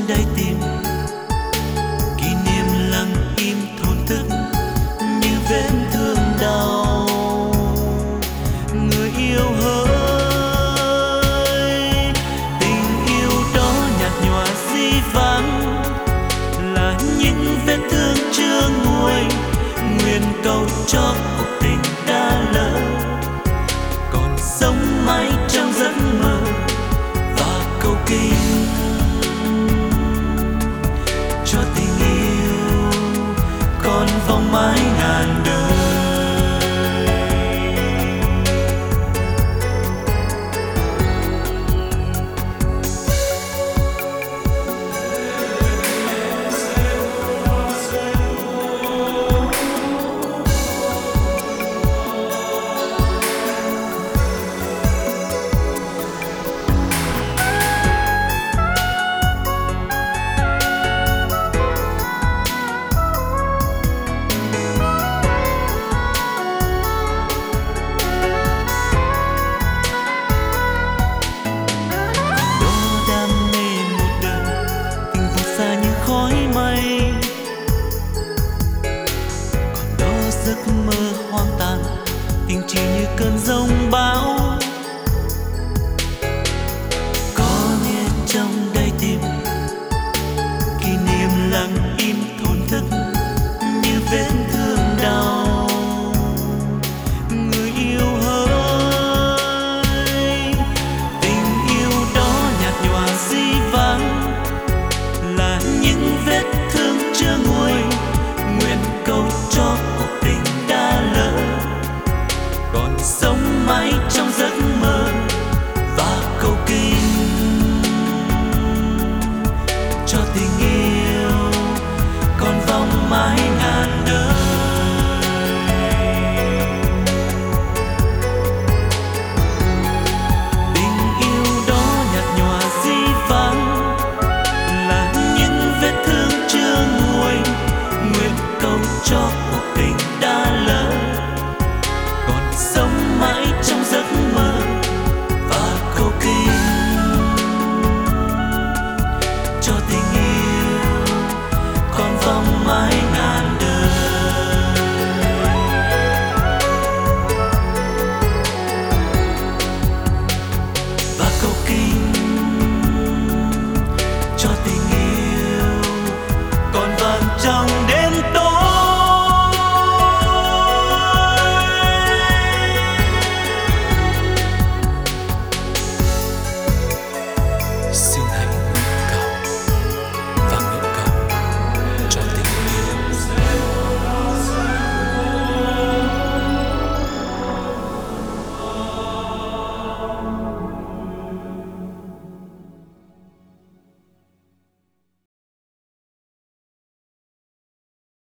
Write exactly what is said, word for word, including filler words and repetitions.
đáy tim, kỷ niệm lặng im thổn thức như vết thương đau. Người yêu hỡi, tình yêu đó nhạt nhòa di vắng, là những vết thương chưa nguôi. Nguyện cầu cho cuộc tình đã lỡ, còn sống mãi trong giấc mơ và cầu kinh cho tình yêu còn vòng mãi ngàn đời. Khói mây, còn đó giấc mơ hoang tàn, tình chỉ như cơn giông bão. Có nghe trong